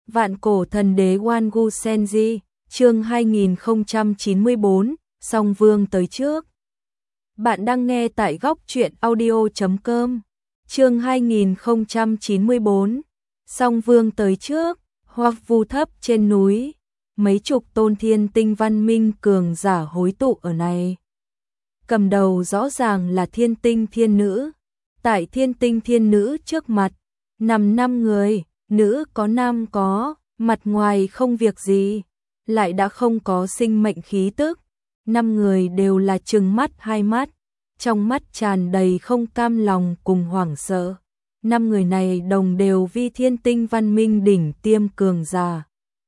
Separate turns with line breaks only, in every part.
Vạn cổ thần đế Wangu Senji, chương 2094, Song Vương tới trước. Bạn đang nghe tại góc truyện audio.com. Chương 2094, Song Vương tới trước. Hoặc vu thấp trên núi, mấy chục tôn thiên tinh văn minh cường giả hối tụ ở này. Cầm đầu rõ ràng là thiên tinh thiên nữ. Tại thiên tinh thiên nữ trước mặt, nằm 5 người, nữ có nam có, mặt ngoài không việc gì, lại đã không có sinh mệnh khí tức. 5 người đều là trừng mắt hai mắt, trong mắt tràn đầy không cam lòng cùng hoảng sợ. 5 người này đồng đều vi thiên tinh văn minh đỉnh tiêm cường giả.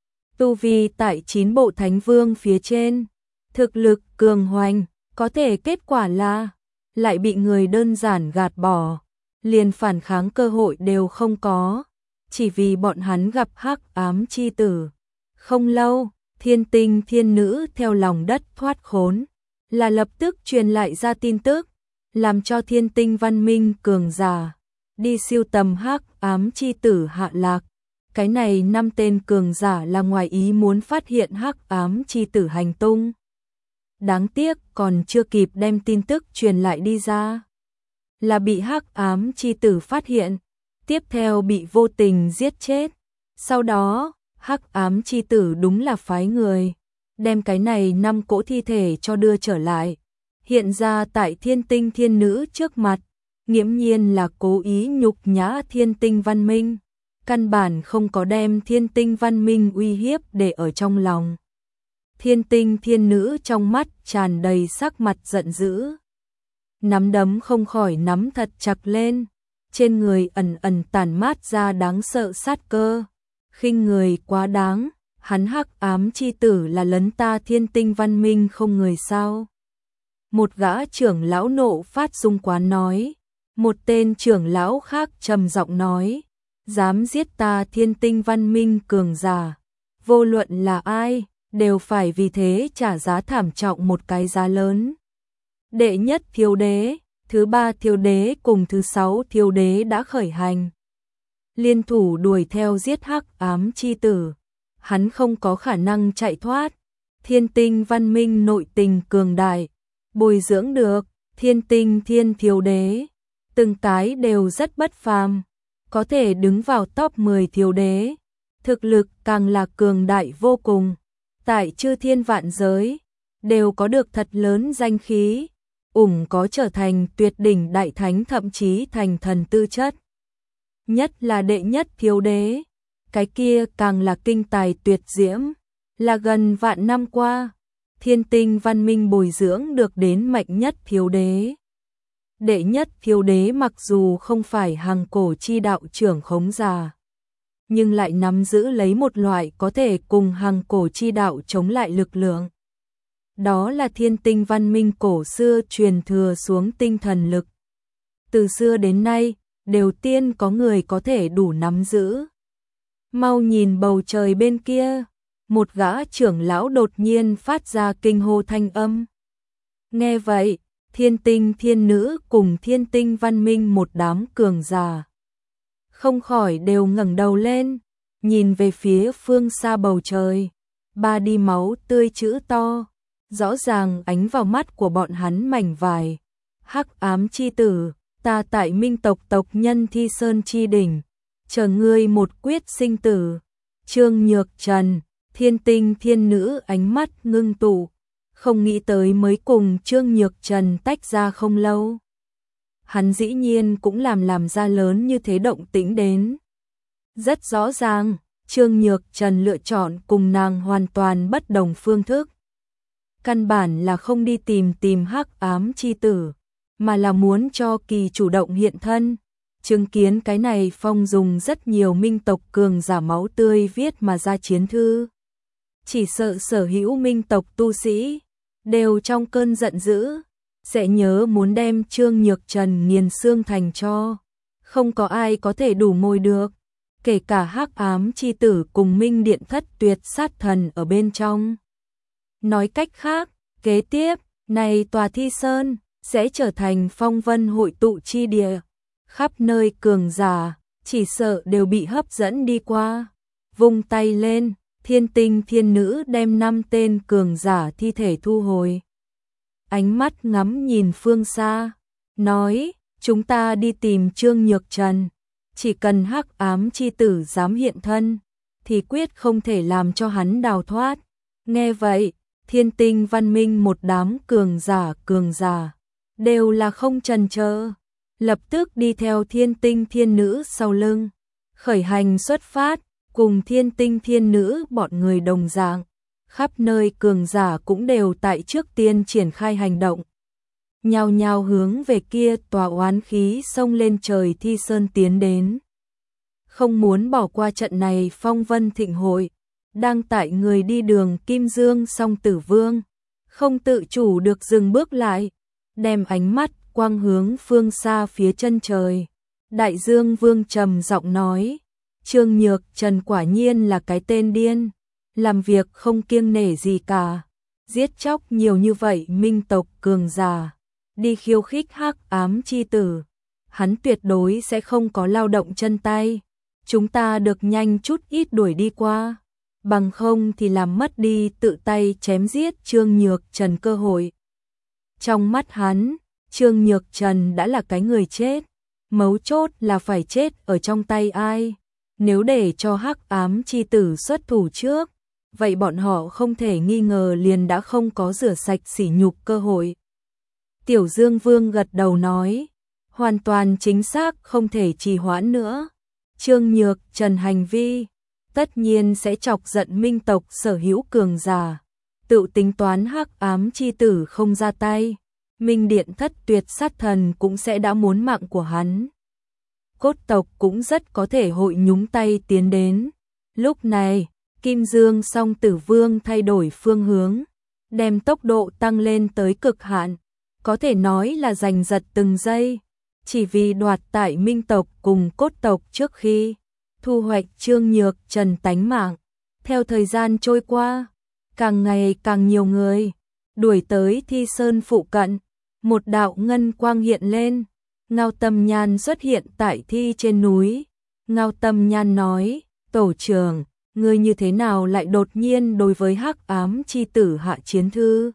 Tu vi tại 9 bộ thánh vương phía trên, thực lực cường hoành, có thể kết quả là lại bị người đơn giản gạt bỏ, liền phản kháng cơ hội đều không có, chỉ vì bọn hắn gặp hắc ám chi tử. Không lâu, thiên tinh thiên nữ theo lòng đất thoát khốn, là lập tức truyền lại ra tin tức, làm cho thiên tinh văn minh cường giả đi siêu tầm hắc ám chi tử hạ lạc. Cái này 5 tên cường giả là ngoài ý muốn phát hiện hắc ám chi tử hành tung. Đáng tiếc còn chưa kịp đem tin tức truyền lại đi ra, là bị hắc ám chi tử phát hiện, tiếp theo bị vô tình giết chết. Sau đó, hắc ám chi tử đúng là phái người đem cái này 5 cỗ thi thể cho đưa trở lại, hiện ra tại thiên tinh thiên nữ trước mặt, nghiễm nhiên là cố ý nhục nhã thiên tinh văn minh, căn bản không có đem thiên tinh văn minh uy hiếp để ở trong lòng. Thiên tinh thiên nữ trong mắt tràn đầy sắc mặt giận dữ, nắm đấm không khỏi nắm thật chặt lên, trên người ẩn ẩn tản mát ra đáng sợ sát cơ. Khinh người quá đáng, hắn hắc ám chi tử là lấn ta thiên tinh văn minh không người sao? Một gã trưởng lão nộ phát dung quán nói. Một tên trưởng lão khác trầm giọng nói, dám giết ta thiên tinh văn minh cường giả, vô luận là ai, đều phải vì thế trả giá thảm trọng một cái giá lớn. Đệ nhất thiếu đế, thứ 3 thiếu đế cùng thứ 6 thiếu đế đã khởi hành, liên thủ đuổi theo giết hắc ám chi tử. Hắn không có khả năng chạy thoát. Thiên tinh văn minh nội tình cường đại, bồi dưỡng được thiên tinh thiên thiếu đế, từng cái đều rất bất phàm, có thể đứng vào top 10 thiếu đế, thực lực càng là cường đại vô cùng, tại chư thiên vạn giới đều có được thật lớn danh khí, có trở thành tuyệt đỉnh đại thánh, thậm chí thành thần tư chất. Nhất là đệ nhất thiếu đế, cái kia càng là kinh tài tuyệt diễm, là gần vạn năm qua thiên tinh văn minh bồi dưỡng được đến mạnh nhất thiếu đế. Đệ nhất thiếu đế mặc dù không phải hàng cổ chi đạo trưởng khống giả, nhưng lại nắm giữ lấy một loại có thể cùng hàng cổ chi đạo chống lại lực lượng. Đó là thiên tinh văn minh cổ xưa truyền thừa xuống tinh thần lực. Từ xưa đến nay, đều tiên có người có thể đủ nắm giữ. Mau nhìn bầu trời bên kia, một gã trưởng lão đột nhiên phát ra kinh hô thanh âm. Nghe vậy, thiên tinh thiên nữ cùng thiên tinh văn minh một đám cường giả không khỏi đều ngẩng đầu lên, nhìn về phía phương xa bầu trời. 3 đi máu tươi chữ to, rõ ràng ánh vào mắt của bọn hắn mảnh vải. Hắc ám chi tử, ta tại minh tộc tộc nhân Thi Sơn chi đỉnh, chờ ngươi một quyết sinh tử. Trương Nhược Trần, thiên tinh thiên nữ ánh mắt ngưng tụ, không nghĩ tới mới cùng Trương Nhược Trần tách ra không lâu, hắn dĩ nhiên cũng làm ra lớn như thế động tĩnh đến. Rất rõ ràng, Trương Nhược Trần lựa chọn cùng nàng hoàn toàn bất đồng phương thức. Căn bản là không đi tìm hắc ám chi tử, mà là muốn cho kỳ chủ động hiện thân. Chứng kiến cái này, Phong dùng rất nhiều minh tộc cường giả máu tươi viết mà ra chiến thư. Chỉ sợ sở hữu minh tộc tu sĩ đều trong cơn giận dữ, sẽ nhớ muốn đem Trương Nhược Trần nghiền xương thành tro. Không có ai có thể đủ môi được, kể cả hắc ám chi tử cùng minh điện thất tuyệt sát thần ở bên trong. Nói cách khác, kế tiếp, này tòa Thi Sơn sẽ trở thành phong vân hội tụ chi địa, khắp nơi cường giả chỉ sợ đều bị hấp dẫn đi qua. vung tay lên, Thiên Tinh Thiên Nữ đem 5 tên cường giả thi thể thu hồi. Ánh mắt ngắm nhìn phương xa, nói, chúng ta đi tìm Trương Nhược Trần, chỉ cần Hắc Ám chi tử dám hiện thân, thì quyết không thể làm cho hắn đào thoát. Nghe vậy, Thiên Tinh Văn Minh một đám cường giả, đều là không chần chờ, lập tức đi theo Thiên Tinh Thiên Nữ sau lưng, khởi hành xuất phát, cùng Thiên Tinh Thiên Nữ bọn người đồng dạng, khắp nơi cường giả cũng đều tại trước tiên triển khai hành động. Nhao nhao hướng về kia tòa oán khí xông lên trời Thi Sơn tiến đến. Không muốn bỏ qua trận này phong vân thịnh hội, đang tại người đi đường Kim Dương Song Tử Vương, không tự chủ được dừng bước lại, đem ánh mắt quang hướng phương xa phía chân trời. Đại Dương Vương trầm giọng nói, Trương Nhược Trần quả nhiên là cái tên điên, làm việc không kiêng nể gì cả, giết chóc nhiều như vậy minh tộc cường giả, đi khiêu khích Hắc Ám chi tử, hắn tuyệt đối sẽ không có lao động chân tay, chúng ta được nhanh chút ít đuổi đi qua, bằng không thì làm mất đi tự tay chém giết Trương Nhược Trần cơ hội. Trong mắt hắn, Trương Nhược Trần đã là cái người chết, mấu chốt là phải chết ở trong tay ai. Nếu để cho Hắc Ám chi tử xuất thủ trước, vậy bọn họ không thể nghi ngờ liền đã không có rửa sạch sỉ nhục cơ hội. Tiểu Dương Vương gật đầu nói, hoàn toàn chính xác, không thể trì hoãn nữa. Trương Nhược Trần hành vi, tất nhiên sẽ chọc giận minh tộc sở hữu cường giả, tự tính toán Hắc Ám chi tử không ra tay, Minh Điện Thất Tuyệt sát thần cũng sẽ đã muốn mạng của hắn. Cốt tộc cũng rất có thể hội nhúng tay tiến đến. Lúc này, Kim Dương Song Tử Vương thay đổi phương hướng, đem tốc độ tăng lên tới cực hạn, có thể nói là giành giật từng giây, chỉ vì đoạt tại minh tộc cùng cốt tộc trước khi thu hoạch Trương Nhược Trần tánh mạng. Theo thời gian trôi qua, càng ngày càng nhiều người đuổi tới Thi Sơn phụ cận, một đạo ngân quang hiện lên, Ngao Tâm Nhan xuất hiện tại thi trên núi. Ngao Tâm Nhan nói, tổ trưởng, ngươi như thế nào lại đột nhiên đối với Hắc Ám chi tử hạ chiến thư?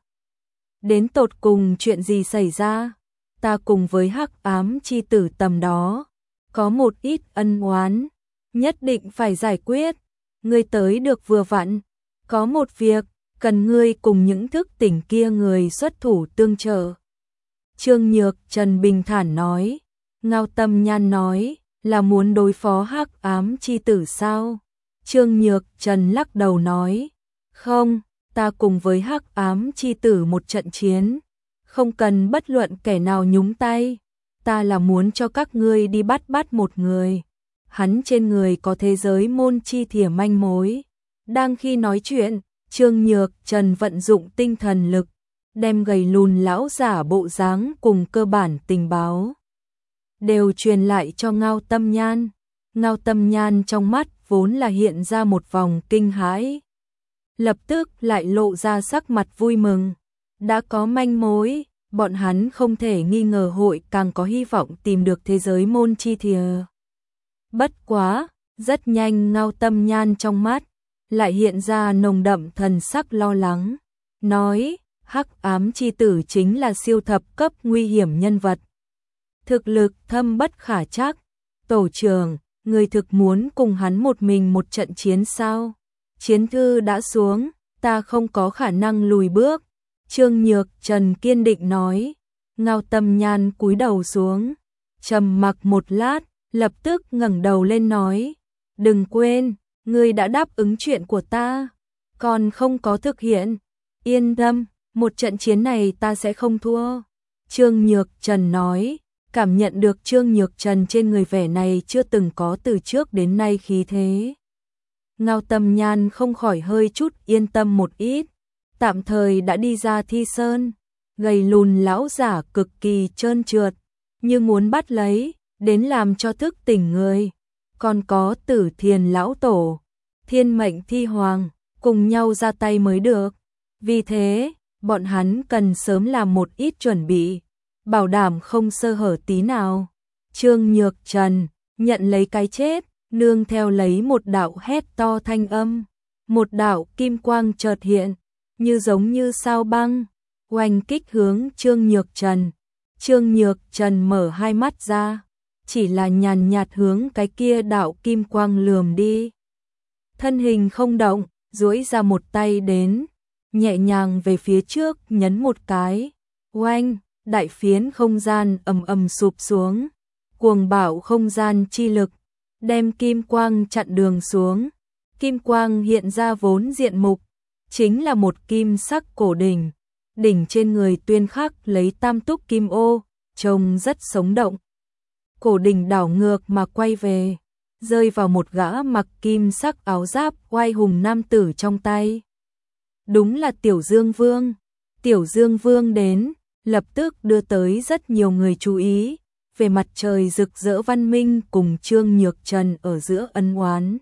Đến tột cùng chuyện gì xảy ra? Ta cùng với Hắc Ám chi tử tầm đó, có một ít ân oán, nhất định phải giải quyết. Ngươi tới được vừa vặn, có một việc, cần ngươi cùng những thức tỉnh kia người xuất thủ tương trợ. Trương Nhược Trần bình thản nói. Ngao Tâm Nhan nói, là muốn đối phó Hắc Ám chi tử sao? Trương Nhược Trần lắc đầu nói, không, ta cùng với Hắc Ám chi tử một trận chiến, không cần bất luận kẻ nào nhúng tay, ta là muốn cho các ngươi đi bắt một người, hắn trên người có thế giới môn chi thìa manh mối. Đang khi nói chuyện, Trương Nhược Trần vận dụng tinh thần lực, đem gầy lùn lão giả bộ dáng cùng cơ bản tình báo đều truyền lại cho Ngao Tâm Nhan. Ngao Tâm Nhan trong mắt vốn là hiện ra một vòng kinh hãi, lập tức lại lộ ra sắc mặt vui mừng. Đã có manh mối, bọn hắn không thể nghi ngờ hội càng có hy vọng tìm được thế giới môn chi thìa. Bất quá, rất nhanh Ngao Tâm Nhan trong mắt lại hiện ra nồng đậm thần sắc lo lắng, nói, Hắc Ám chi tử chính là siêu thập cấp nguy hiểm nhân vật, thực lực thâm bất khả trắc. Tổ trưởng, người thực muốn cùng hắn một mình một trận chiến sao? Chiến thư đã xuống, ta không có khả năng lùi bước. Trương Nhược Trần kiên định nói. Ngao Tâm Nhan cúi đầu xuống, trầm mặc một lát, lập tức ngẩng đầu lên nói, đừng quên, ngươi đã đáp ứng chuyện của ta, còn không có thực hiện. Yên tâm, một trận chiến này ta sẽ không thua. Trương Nhược Trần nói, cảm nhận được Trương Nhược Trần trên người vẻ này chưa từng có từ trước đến nay khí thế. Ngao Tâm Nhan không khỏi hơi chút yên tâm một ít, tạm thời đã đi ra Thi Sơn, gầy lùn lão giả cực kỳ trơn trượt, như muốn bắt lấy, đến làm cho thức tỉnh người. Còn có Tử Thiền lão tổ, Thiên Mệnh Thi Hoàng, cùng nhau ra tay mới được. Vì thế, bọn hắn cần sớm làm một ít chuẩn bị, bảo đảm không sơ hở tí nào. Trương Nhược Trần nhận lấy cái chết, nương theo lấy một đạo hét to thanh âm, một đạo kim quang chợt hiện, như giống như sao băng, oanh kích hướng Trương Nhược Trần. Trương Nhược Trần mở hai mắt ra, chỉ là nhàn nhạt hướng cái kia đạo kim quang lườm đi. Thân hình không động, duỗi ra một tay đến, nhẹ nhàng về phía trước nhấn một cái, oanh, đại phiến không gian ầm ầm sụp xuống, cuồng bạo không gian chi lực, đem kim quang chặn đường xuống. Kim quang hiện ra vốn diện mục, chính là một kim sắc cổ đỉnh, đỉnh trên người tuyên khắc lấy tam túc kim ô, trông rất sống động. Cổ đỉnh đảo ngược mà quay về, rơi vào một gã mặc kim sắc áo giáp oai hùng nam tử trong tay. Đúng là Tiểu Dương Vương. Tiểu Dương Vương đến, lập tức đưa tới rất nhiều người chú ý, về mặt trời rực rỡ văn minh cùng Trương Nhược Trần ở giữa ân oán.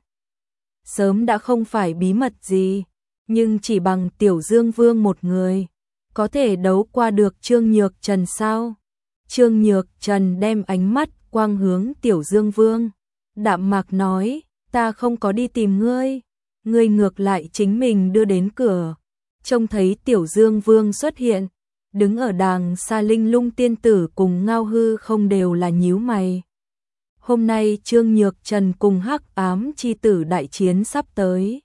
Sớm đã không phải bí mật gì, nhưng chỉ bằng Tiểu Dương Vương một người, có thể đấu qua được Trương Nhược Trần sao? Trương Nhược Trần đem ánh mắt quang hướng Tiểu Dương Vương, đạm mạc nói, ta không có đi tìm ngươi, ngươi ngược lại chính mình đưa đến cửa. Trông thấy Tiểu Dương Vương xuất hiện, đứng ở đàng xa Linh Lung tiên tử cùng Ngao Hư không đều là nhíu mày. Hôm nay Trương Nhược Trần cùng Hắc Ám chi tử đại chiến sắp tới,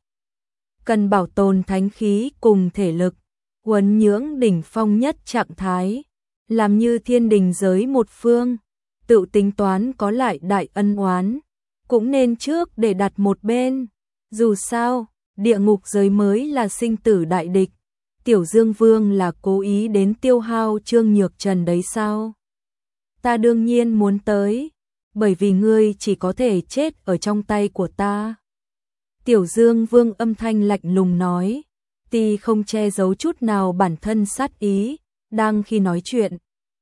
cần bảo tồn thánh khí cùng thể lực, huấn nhưỡng đỉnh phong nhất trạng thái, làm như thiên đình giới một phương, tự tính toán có lại đại ân oán, cũng nên trước để đặt một bên. Dù sao, địa ngục giới mới là sinh tử đại địch, Tiểu Dương Vương là cố ý đến tiêu hao Trương Nhược Trần đấy sao? Ta đương nhiên muốn tới, bởi vì ngươi chỉ có thể chết ở trong tay của ta. Tiểu Dương Vương âm thanh lạnh lùng nói, tuy không che giấu chút nào bản thân sát ý, đang khi nói chuyện.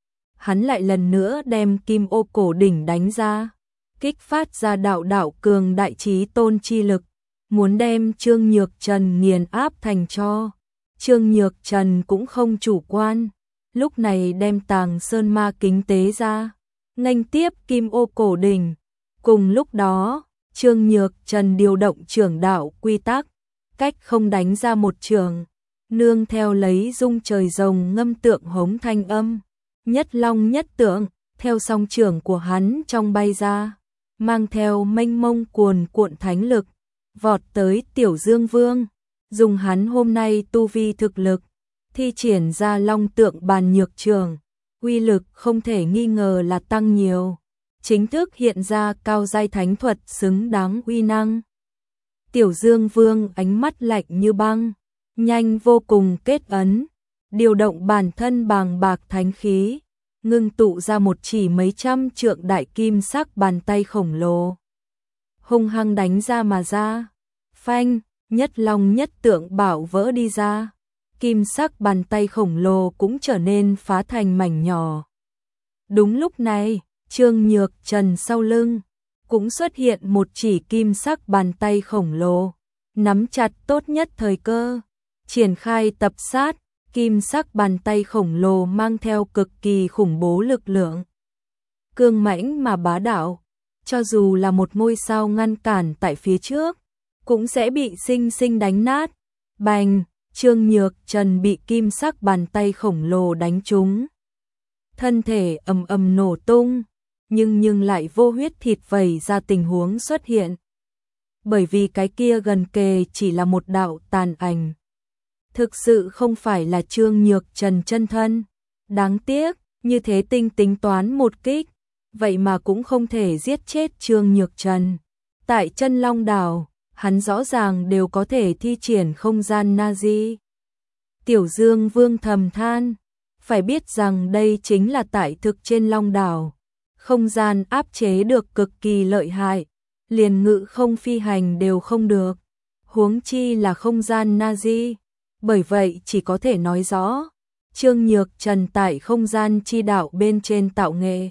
Hắn lại lần nữa đem kim ô cổ đỉnh đánh ra, kích phát ra đạo đạo cường đại trí tôn chi lực, muốn đem Trương Nhược Trần nghiền áp thành tro. Trương Nhược Trần cũng không chủ quan, lúc này đem Tàng Sơn Ma kính tế ra, nghênh tiếp kim ô cổ đỉnh. Cùng lúc đó, Trương Nhược Trần điều động trưởng đạo quy tắc, cách không đánh ra một trường, nương theo lấy dung trời rồng ngâm tượng hống thanh âm, nhất long nhất tượng, theo song trưởng của hắn trong bay ra, mang theo mênh mông cuồn cuộn thánh lực, vọt tới Tiểu Dương Vương, dùng hắn hôm nay tu vi thực lực, thi triển ra long tượng bàn nhược trường, uy lực không thể nghi ngờ là tăng nhiều, chính thức hiện ra cao giai thánh thuật xứng đáng uy năng. Tiểu Dương Vương ánh mắt lạnh như băng, nhanh vô cùng kết ấn, điều động bản thân bàng bạc thánh khí, ngưng tụ ra một chỉ mấy trăm trượng đại kim sắc bàn tay khổng lồ, hung hăng đánh ra mà ra. Phanh, nhất long nhất tượng bảo vỡ đi ra, kim sắc bàn tay khổng lồ cũng trở nên phá thành mảnh nhỏ. Đúng lúc này, Trương Nhược Trần sau lưng cũng xuất hiện một chỉ kim sắc bàn tay khổng lồ, nắm chặt tốt nhất thời cơ, triển khai tập sát. Kim sắc bàn tay khổng lồ mang theo cực kỳ khủng bố lực lượng, cương mãnh mà bá đạo, cho dù là một ngôi sao ngăn cản tại phía trước, cũng sẽ bị sinh sinh đánh nát. Bành, Trương Nhược Trần bị kim sắc bàn tay khổng lồ đánh trúng, thân thể ầm ầm nổ tung, nhưng lại vô huyết thịt vẩy ra tình huống xuất hiện. Bởi vì cái kia gần kề chỉ là một đạo tàn ảnh, thực sự không phải là Trương Nhược Trần chân thân. Đáng tiếc, như thế tinh tính toán một kích, vậy mà cũng không thể giết chết Trương Nhược Trần. Tại Chân Long Đảo, hắn rõ ràng đều có thể thi triển không gian Nazi. Tiểu Dương Vương thầm than, phải biết rằng đây chính là tại thực trên Long Đảo, không gian áp chế được cực kỳ lợi hại, liền ngự không phi hành đều không được, huống chi là không gian Nazi. Bởi vậy chỉ có thể nói rõ, Trương Nhược Trần tại không gian chi đạo bên trên tạo nghệ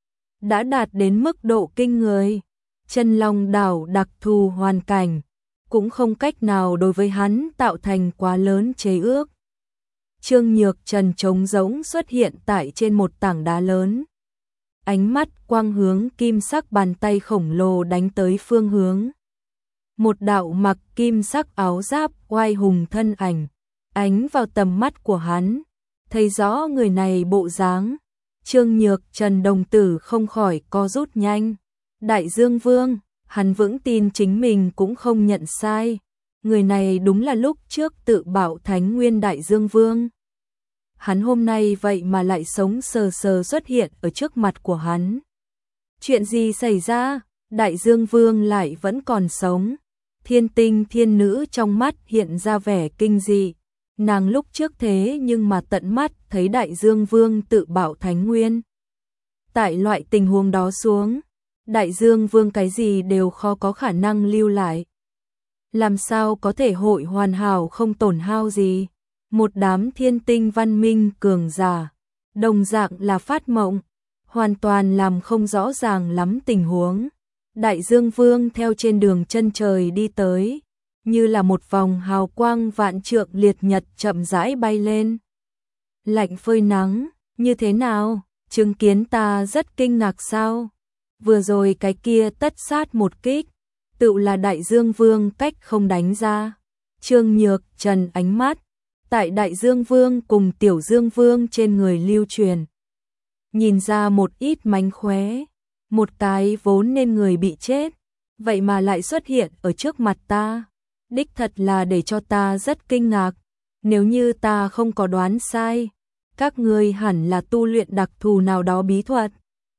đã đạt đến mức độ kinh người. Chân Long Đảo đặc thù hoàn cảnh cũng không cách nào đối với hắn tạo thành quá lớn chế ước. Trương Nhược Trần trống rỗng xuất hiện tại trên một tảng đá lớn, ánh mắt quang hướng kim sắc bàn tay khổng lồ đánh tới phương hướng. Một đạo mặc kim sắc áo giáp oai hùng thân ảnh, ánh vào tầm mắt của hắn, thấy rõ người này bộ dáng. Trương Nhược Trần đồng tử không khỏi co rút nhanh. Đại Dương Vương, hắn vững tin chính mình cũng không nhận sai. Người này đúng là lúc trước tự bảo Thánh Nguyên Đại Dương Vương. Hắn hôm nay vậy mà lại sống sờ sờ xuất hiện ở trước mặt của hắn. Chuyện gì xảy ra? Đại Dương Vương lại vẫn còn sống. Thiên Tinh Thiên Nữ trong mắt hiện ra vẻ kinh dị. Nàng lúc trước thế nhưng mà tận mắt thấy Đại Dương Vương tự bảo Thánh Nguyên. Tại loại tình huống đó xuống, Đại Dương Vương cái gì đều khó có khả năng lưu lại. Làm sao có thể hội hoàn hảo không tổn hao gì? Một đám thiên tinh văn minh cường giả, đồng dạng là phát mộng, hoàn toàn làm không rõ ràng lắm tình huống. Đại Dương Vương theo trên đường chân trời đi tới, như là một vòng hào quang vạn trượng liệt nhật chậm rãi bay lên. Lạnh phơi nắng, như thế nào? Chứng kiến ta rất kinh ngạc sao? Vừa rồi cái kia tất sát một kích, tự là Đại Dương Vương cách không đánh ra. Trương Nhược Trần ánh mắt tại Đại Dương Vương cùng Tiểu Dương Vương trên người lưu truyền, nhìn ra một ít mánh khóe. Một cái vốn nên người bị chết, vậy mà lại xuất hiện ở trước mặt ta. Đích thật là để cho ta rất kinh ngạc. Nếu như ta không có đoán sai, các ngươi hẳn là tu luyện đặc thù nào đó bí thuật,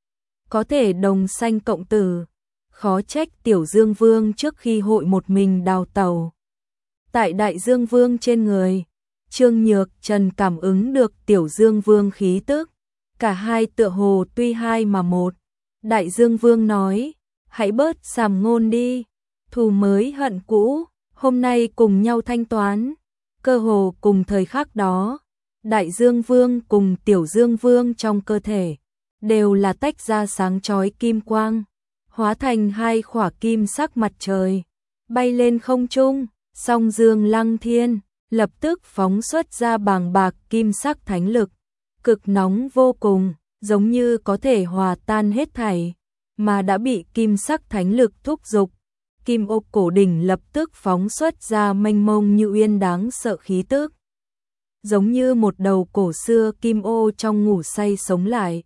có thể đồng sanh cộng tử. Khó trách Tiểu Dương Vương trước khi hội một mình đào tẩu. Tại Đại Dương Vương trên người, Trương Nhược Trần cảm ứng được Tiểu Dương Vương khí tức. Cả hai tựa hồ tuy hai mà một. Đại Dương Vương nói, hãy bớt sàm ngôn đi, thù mới hận cũ, hôm nay cùng nhau thanh toán. Cơ hồ cùng thời khắc đó, Đại Dương Vương cùng Tiểu Dương Vương trong cơ thể đều là tách ra sáng chói kim quang, hóa thành hai khỏa kim sắc mặt trời, bay lên không trung. Song Dương Lăng Thiên lập tức phóng xuất ra bàng bạc kim sắc thánh lực, cực nóng vô cùng, giống như có thể hòa tan hết thảy, mà đã bị kim sắc thánh lực thúc giục. Kim ô cổ đỉnh lập tức phóng xuất ra mênh mông như uyên đáng sợ khí tức, giống như một đầu cổ xưa kim ô trong ngủ say sống lại.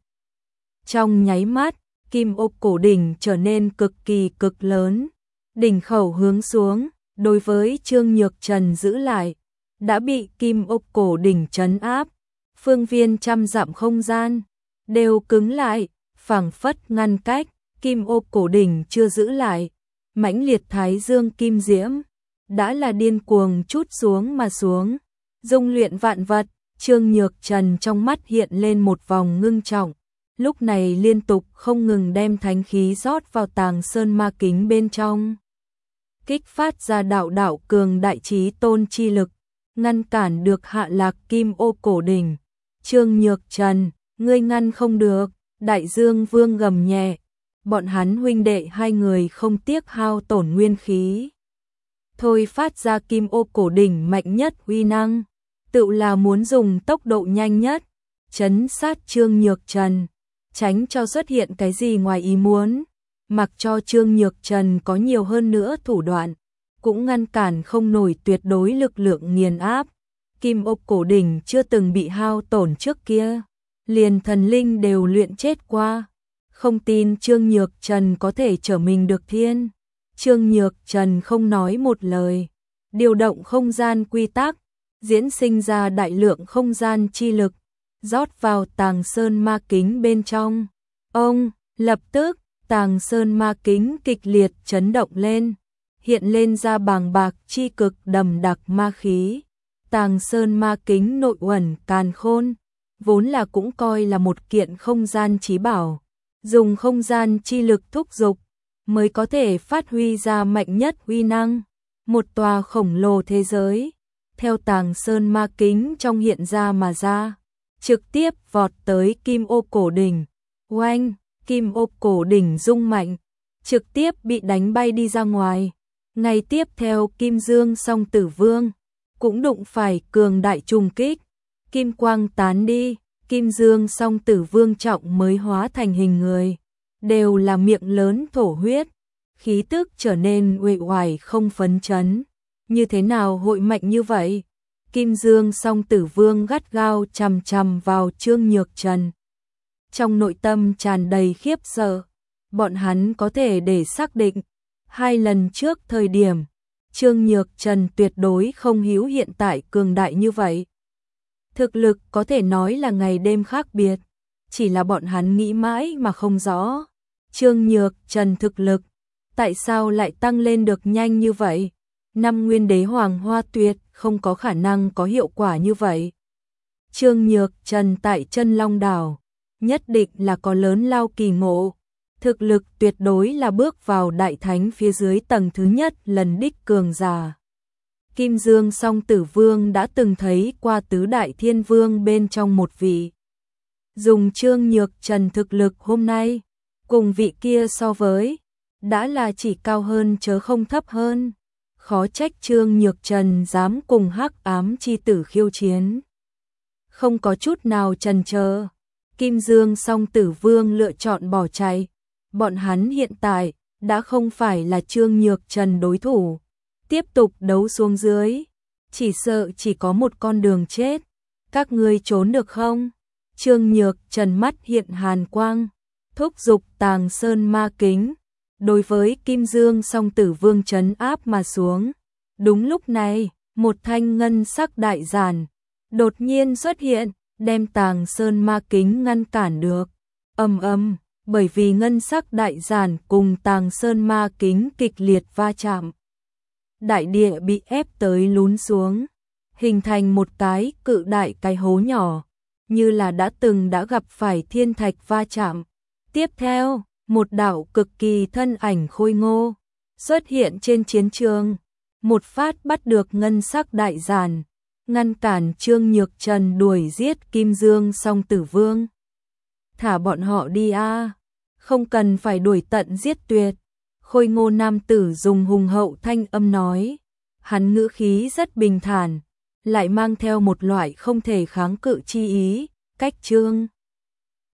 Trong nháy mắt, kim ô cổ đỉnh trở nên cực kỳ cực lớn, đỉnh khẩu hướng xuống, đối với Trương Nhược Trần giữ lại, đã bị kim ô cổ đỉnh trấn áp. Phương viên trăm dặm không gian đều cứng lại, phảng phất ngăn cách. Kim ô cổ đỉnh chưa giữ lại, mãnh liệt thái dương kim diễm đã là điên cuồng trút xuống mà xuống, dung luyện vạn vật. Trương Nhược Trần trong mắt hiện lên một vòng ngưng trọng, lúc này liên tục không ngừng đem thánh khí rót vào Tàng Sơn Ma Kính bên trong, kích phát ra đạo đạo cường đại chí tôn chi lực, ngăn cản được hạ lạc kim ô cổ đỉnh. Trương Nhược Trần, ngươi ngăn không được. Đại Dương Vương gầm nhẹ, bọn hắn huynh đệ hai người không tiếc hao tổn nguyên khí, thôi phát ra kim ô cổ đỉnh mạnh nhất uy năng, tự là muốn dùng tốc độ nhanh nhất trấn sát Trương Nhược Trần, tránh cho xuất hiện cái gì ngoài ý muốn. Mặc cho Trương Nhược Trần có nhiều hơn nữa thủ đoạn, cũng ngăn cản không nổi tuyệt đối lực lượng nghiền áp. Kim ô cổ đỉnh chưa từng bị hao tổn trước kia, liền thần linh đều luyện chết qua. Không tin Trương Nhược Trần có thể trở mình được thiên. Trương Nhược Trần không nói một lời, điều động không gian quy tắc, diễn sinh ra đại lượng không gian chi lực, rót vào Tàng Sơn Ma Kính bên trong. Ông, lập tức, Tàng Sơn Ma Kính kịch liệt chấn động lên, hiện lên ra bàng bạc chi cực đầm đặc ma khí. Tàng Sơn Ma Kính nội uẩn càn khôn, vốn là cũng coi là một kiện không gian chí bảo, dùng không gian chi lực thúc giục mới có thể phát huy ra mạnh nhất uy năng. Một tòa khổng lồ thế giới theo Tàng Sơn Ma Kính trong hiện ra mà ra, trực tiếp vọt tới kim ô cổ đỉnh. Oanh, kim ô cổ đỉnh rung mạnh, trực tiếp bị đánh bay đi ra ngoài. Ngay tiếp theo Kim Dương Song Tử Vương cũng đụng phải cường đại trùng kích, kim quang tán đi, Kim Dương Song Tử Vương trọng mới hóa thành hình người, đều là miệng lớn thổ huyết, khí tức trở nên uể oải không phấn chấn. Như thế nào hội mạnh như vậy? Kim Dương Song Tử Vương gắt gao chằm chằm vào Trương Nhược Trần. Trong nội tâm tràn đầy khiếp sợ, bọn hắn có thể để xác định, 2 lần trước thời điểm, Trương Nhược Trần tuyệt đối không hữu hiện tại cường đại như vậy. Thực lực có thể nói là ngày đêm khác biệt, chỉ là bọn hắn nghĩ mãi mà không rõ. Trương Nhược Trần thực lực, tại sao lại tăng lên được nhanh như vậy? 5 nguyên đế hoàng hoa tuyệt không có khả năng có hiệu quả như vậy. Trương Nhược Trần tại Chân Long Đảo, nhất định là có lớn lao kỳ ngộ. Thực lực tuyệt đối là bước vào đại thánh phía dưới tầng thứ nhất lần đích cường giả. Kim Dương Song Tử Vương đã từng thấy qua tứ đại thiên vương bên trong một vị. Dùng Trương Nhược Trần thực lực hôm nay, cùng vị kia so với, đã là chỉ cao hơn chớ không thấp hơn. Khó trách Trương Nhược Trần dám cùng Hắc Ám chi tử khiêu chiến. Không có chút nào chần chờ, Kim Dương Song Tử Vương lựa chọn bỏ chạy. Bọn hắn hiện tại đã không phải là Trương Nhược Trần đối thủ. Tiếp tục đấu xuống dưới, chỉ sợ chỉ có một con đường chết. Các ngươi trốn được không? Trương Nhược Trần mắt hiện hàn quang, thúc giục Tàng Sơn Ma Kính, đối với Kim Dương Song Tử Vương trấn áp mà xuống. Đúng lúc này, một thanh ngân sắc đại giản đột nhiên xuất hiện, đem Tàng Sơn Ma Kính ngăn cản được. Ầm ầm, bởi vì ngân sắc đại giản cùng Tàng Sơn Ma Kính kịch liệt va chạm, đại địa bị ép tới lún xuống, hình thành một cái cự đại cái hố nhỏ, như là đã gặp phải thiên thạch va chạm. Tiếp theo, một đạo cực kỳ thân ảnh khôi ngô xuất hiện trên chiến trường, một phát bắt được ngân sắc đại giản, ngăn cản Trương Nhược Trần đuổi giết Kim Dương Song Tử Vương. Thả bọn họ đi a, không cần phải đuổi tận giết tuyệt. Khôi ngô nam tử dùng hùng hậu thanh âm nói, hắn ngữ khí rất bình thản, lại mang theo một loại không thể kháng cự chi ý. Cách Trương